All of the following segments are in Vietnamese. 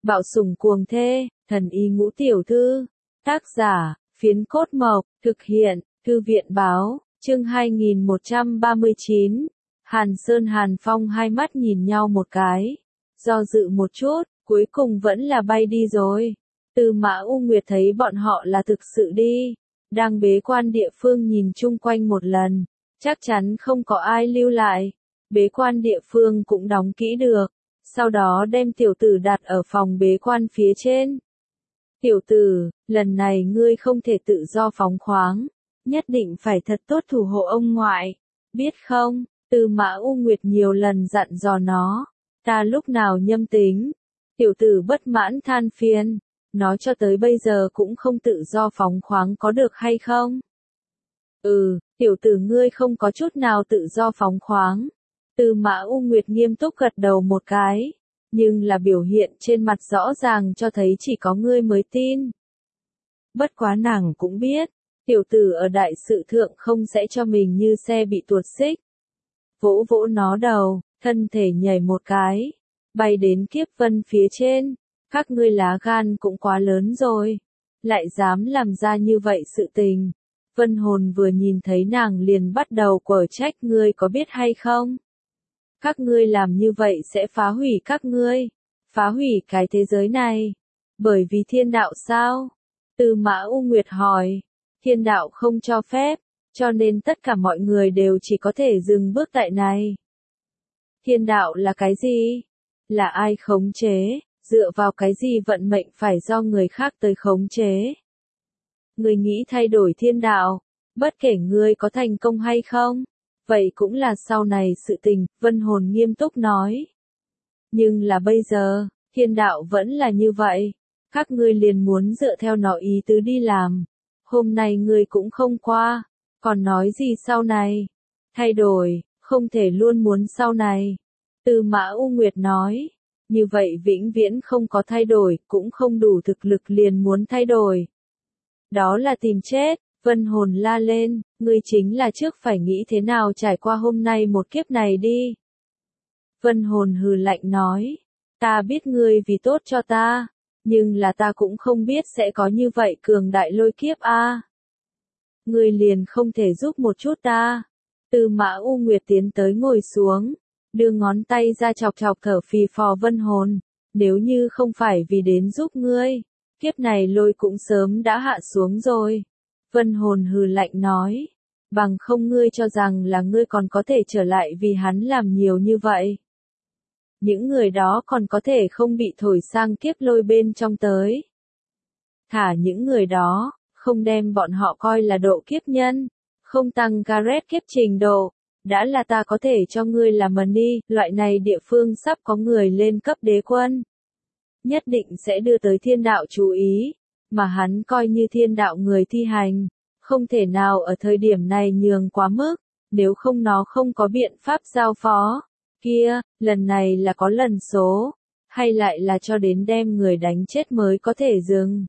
Bạo sủng cuồng thê, thần y ngũ tiểu thư. Tác giả, Phiến Cốt Mộc, thực hiện, Thư viện báo, chương 2139. Hàn Sơn Hàn Phong hai mắt nhìn nhau một cái. Do dự một chút, cuối cùng vẫn là bay đi rồi. Tư Mã U Nguyệt thấy bọn họ là thực sự đi. Đang bế quan địa phương nhìn chung quanh một lần. Chắc chắn không có ai lưu lại. Bế quan địa phương cũng đóng kỹ được. Sau đó đem tiểu tử đặt ở phòng bế quan phía trên. Tiểu tử, lần này ngươi không thể tự do phóng khoáng. Nhất định phải thật tốt thủ hộ ông ngoại. Biết không? Tư Mã U Nguyệt nhiều lần dặn dò nó. Ta lúc nào nhâm tính. Tiểu tử bất mãn than phiền. Nó cho tới bây giờ cũng không tự do phóng khoáng có được hay không? Tiểu tử ngươi không có chút nào tự do phóng khoáng. Tư Mã U Nguyệt nghiêm túc gật đầu một cái. Nhưng là biểu hiện trên mặt rõ ràng cho thấy chỉ có ngươi mới tin. Bất quá nàng cũng biết, tiểu tử ở đại sự thượng không sẽ cho mình như xe bị tuột xích. Vỗ vỗ nó đầu, thân thể nhảy một cái, bay đến Kiếp Vân phía trên. Các ngươi lá gan cũng quá lớn rồi, lại dám làm ra như vậy sự tình. Vân Hồn vừa nhìn thấy nàng liền bắt đầu quở trách, ngươi có biết hay không? Các ngươi làm như vậy sẽ phá hủy các ngươi, phá hủy cái thế giới này. Bởi vì thiên đạo sao? Tư Mã U Nguyệt hỏi. Thiên đạo không cho phép, cho nên tất cả mọi người đều chỉ có thể dừng bước tại này. Thiên đạo là cái gì? Là ai khống chế? Dựa vào cái gì vận mệnh phải do người khác tới khống chế? Ngươi nghĩ thay đổi thiên đạo, bất kể ngươi có thành công hay không, vậy cũng là sau này sự tình, Vân Hồn nghiêm túc nói. Nhưng là bây giờ, thiên đạo vẫn là như vậy, các ngươi liền muốn dựa theo nó ý tứ đi làm. Hôm nay ngươi cũng không qua, còn nói gì sau này? Thay đổi, không thể luôn muốn sau này. Tư Mã U Nguyệt nói, như vậy vĩnh viễn không có thay đổi, cũng không đủ thực lực liền muốn thay đổi. Đó là tìm chết. Vân Hồn la lên, ngươi chính là trước phải nghĩ thế nào trải qua hôm nay một kiếp này đi. Vân Hồn hừ lạnh nói, ta biết ngươi vì tốt cho ta, nhưng là ta cũng không biết sẽ có như vậy cường đại lôi kiếp a. Ngươi liền không thể giúp một chút ta. Tư Mã U Nguyệt tiến tới ngồi xuống, đưa ngón tay ra chọc chọc thở phì phò Vân Hồn, nếu như không phải vì đến giúp ngươi, kiếp này lôi cũng sớm đã hạ xuống rồi. Vân Hồn hừ lạnh nói, bằng không ngươi cho rằng là ngươi còn có thể trở lại vì hắn làm nhiều như vậy. Những người đó còn có thể không bị thổi sang kiếp lôi bên trong tới. Thả những người đó, không đem bọn họ coi là độ kiếp nhân, không tăng Gareth kiếp trình độ, đã là ta có thể cho ngươi làm money, loại này địa phương sắp có người lên cấp đế quân. Nhất định sẽ đưa tới thiên đạo chú ý. Mà hắn coi như thiên đạo người thi hành, không thể nào ở thời điểm này nhường quá mức, nếu không nó không có biện pháp giao phó. Kia, lần này là có lần số, hay lại là cho đến đem người đánh chết mới có thể dừng?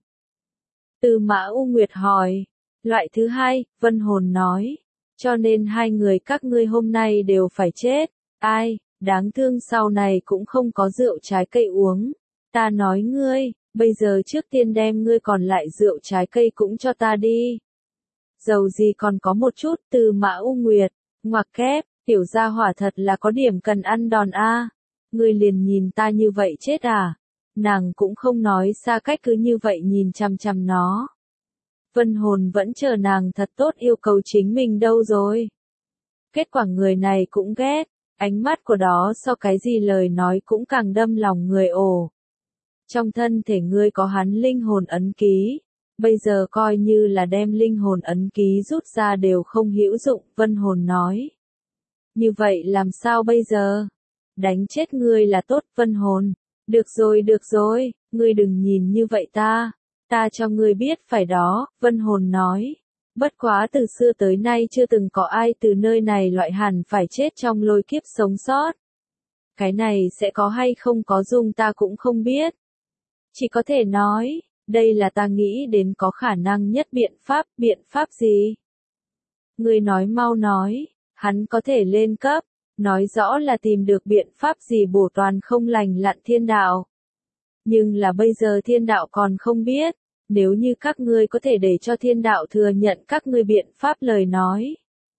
Tư Mã U Nguyệt hỏi. Loại thứ hai, Vân Hồn nói, cho nên hai người các ngươi hôm nay đều phải chết. Ai, đáng thương sau này cũng không có rượu trái cây uống. Ta nói ngươi, bây giờ trước tiên đem ngươi còn lại rượu trái cây cũng cho ta đi. Dầu gì còn có một chút. Tư Mã U Nguyệt, ngoặc kép, tiểu gia hỏa thật là có điểm cần ăn đòn a. Ngươi liền nhìn ta như vậy chết à? Nàng cũng không nói xa cách cứ như vậy nhìn chằm chằm nó. Vân Hồn vẫn chờ nàng thật tốt yêu cầu chính mình đâu rồi. Kết quả người này cũng ghét, ánh mắt của đó so cái gì lời nói cũng càng đâm lòng người ồ. Trong thân thể ngươi có hắn linh hồn ấn ký, bây giờ coi như là đem linh hồn ấn ký rút ra đều không hữu dụng, Vân Hồn nói. Như vậy làm sao bây giờ? Đánh chết ngươi là tốt, Vân Hồn. Được rồi, ngươi đừng nhìn như vậy ta cho ngươi biết phải đó, Vân Hồn nói. Bất quá từ xưa tới nay chưa từng có ai từ nơi này loại hẳn phải chết trong lôi kiếp sống sót. Cái này sẽ có hay không có dùng ta cũng không biết. Chỉ có thể nói, đây là ta nghĩ đến có khả năng nhất biện pháp gì? Ngươi nói mau nói, hắn có thể lên cấp, nói rõ là tìm được biện pháp gì bổ toàn không lành lặn thiên đạo. Nhưng là bây giờ thiên đạo còn không biết, nếu như các ngươi có thể để cho thiên đạo thừa nhận các ngươi biện pháp lời nói,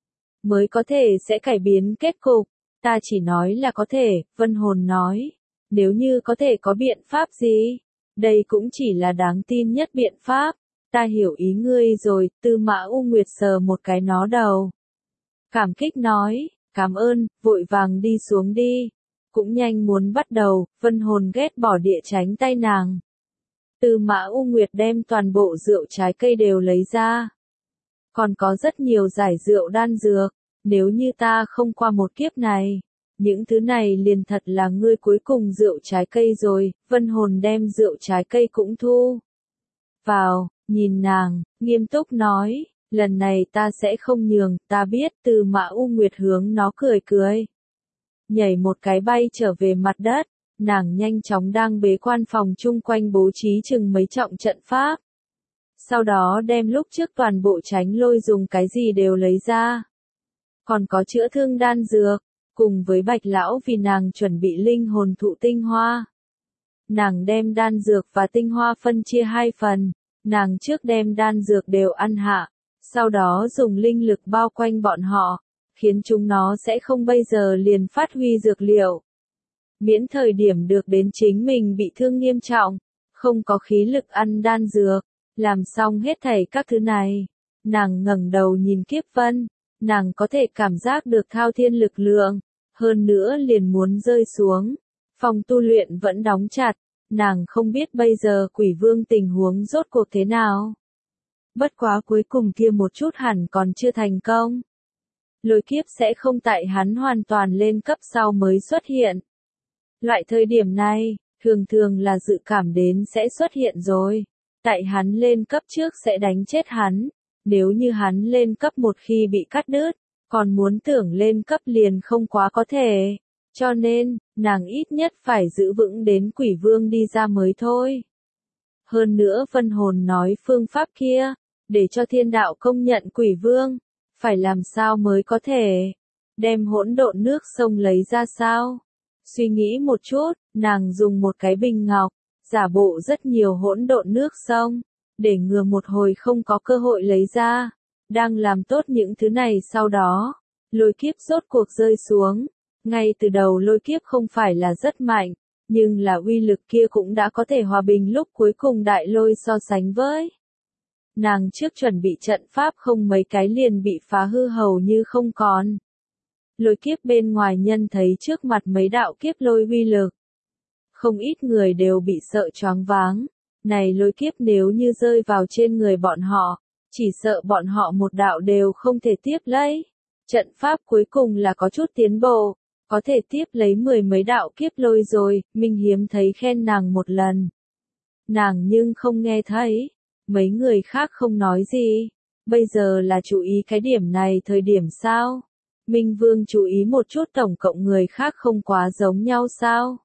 mới có thể sẽ cải biến kết cục. Ta chỉ nói là có thể, Vân Hồn nói. Nếu như có thể có biện pháp gì? Đây cũng chỉ là đáng tin nhất biện pháp. Ta hiểu ý ngươi rồi, Tư Mã U Nguyệt sờ một cái nó đầu. Cảm kích nói, cảm ơn, vội vàng đi xuống đi. Cũng nhanh muốn bắt đầu, Vân Hồn ghét bỏ địa tránh tay nàng. Tư Mã U Nguyệt đem toàn bộ rượu trái cây đều lấy ra. Còn có rất nhiều giải rượu đan dược, nếu như ta không qua một kiếp này, những thứ này liền thật là ngươi cuối cùng rượu trái cây rồi. Vân Hồn đem rượu trái cây cũng thu vào, nhìn nàng, nghiêm túc nói, lần này ta sẽ không nhường, ta biết. Tư Mã U Nguyệt hướng nó cười cười. Nhảy một cái bay trở về mặt đất, nàng nhanh chóng đang bế quan phòng chung quanh bố trí chừng mấy trọng trận pháp. Sau đó đem lúc trước toàn bộ tránh lôi dùng cái gì đều lấy ra. Còn có chữa thương đan dược, cùng với Bạch lão vì nàng chuẩn bị linh hồn thụ tinh hoa. Nàng đem đan dược và tinh hoa phân chia hai phần, nàng trước đem đan dược đều ăn hạ, sau đó dùng linh lực bao quanh bọn họ, khiến chúng nó sẽ không bây giờ liền phát huy dược liệu. Miễn thời điểm được đến chính mình bị thương nghiêm trọng, không có khí lực ăn đan dược, làm xong hết thảy các thứ này. Nàng ngẩng đầu nhìn Kiếp Vân, nàng có thể cảm giác được thao thiên lực lượng, hơn nữa liền muốn rơi xuống. Phòng tu luyện vẫn đóng chặt, nàng không biết bây giờ Quỷ Vương tình huống rốt cuộc thế nào. Bất quá cuối cùng kia một chút hẳn còn chưa thành công. Lôi kiếp sẽ không tại hắn hoàn toàn lên cấp sau mới xuất hiện. Loại thời điểm này, thường thường là dự cảm đến sẽ xuất hiện rồi. Tại hắn lên cấp trước sẽ đánh chết hắn. Nếu như hắn lên cấp một khi bị cắt đứt, còn muốn tưởng lên cấp liền không quá có thể. Cho nên, nàng ít nhất phải giữ vững đến Quỷ Vương đi ra mới thôi. Hơn nữa Vân Hồn nói phương pháp kia, để cho thiên đạo công nhận Quỷ Vương, phải làm sao mới có thể đem hỗn độn nước sông lấy ra sao? Suy nghĩ một chút, nàng dùng một cái bình ngọc, giả bộ rất nhiều hỗn độn nước sông, để ngừa một hồi không có cơ hội lấy ra. Đang làm tốt những thứ này sau đó, lôi kiếp rốt cuộc rơi xuống. Ngay từ đầu lôi kiếp không phải là rất mạnh, nhưng là uy lực kia cũng đã có thể hòa bình lúc cuối cùng đại lôi so sánh với. Nàng trước chuẩn bị trận pháp không mấy cái liền bị phá hư hầu như không còn. Lôi kiếp bên ngoài nhân thấy trước mặt mấy đạo kiếp lôi uy lực. Không ít người đều bị sợ choáng váng. Này lôi kiếp nếu như rơi vào trên người bọn họ, chỉ sợ bọn họ một đạo đều không thể tiếp lấy. Trận pháp cuối cùng là có chút tiến bộ, có thể tiếp lấy mười mấy đạo kiếp lôi rồi. Minh hiếm thấy khen nàng một lần. Nàng nhưng không nghe thấy. Mấy người khác không nói gì. Bây giờ là chú ý cái điểm này thời điểm sao? Minh Vương chú ý một chút tổng cộng người khác không quá giống nhau sao?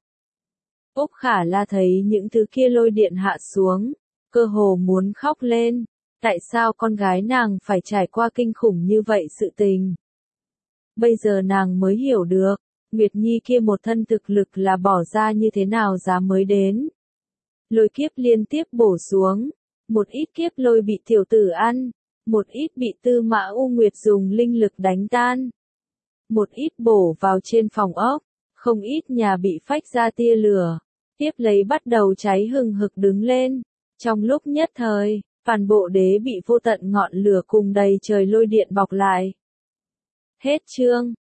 Úc Khả La thấy những thứ kia lôi điện hạ xuống, cơ hồ muốn khóc lên. Tại sao con gái nàng phải trải qua kinh khủng như vậy sự tình? Bây giờ nàng mới hiểu được, Nguyệt Nhi kia một thân thực lực là bỏ ra như thế nào giá mới đến. Lôi kiếp liên tiếp bổ xuống, một ít kiếp lôi bị tiểu tử ăn, một ít bị Tư Mã U Nguyệt dùng linh lực đánh tan. Một ít bổ vào trên phòng ốc, không ít nhà bị phách ra tia lửa, tiếp lấy bắt đầu cháy hừng hực đứng lên. Trong lúc nhất thời, toàn bộ đế bị vô tận ngọn lửa cùng đầy trời lôi điện bọc lại. Hết chương.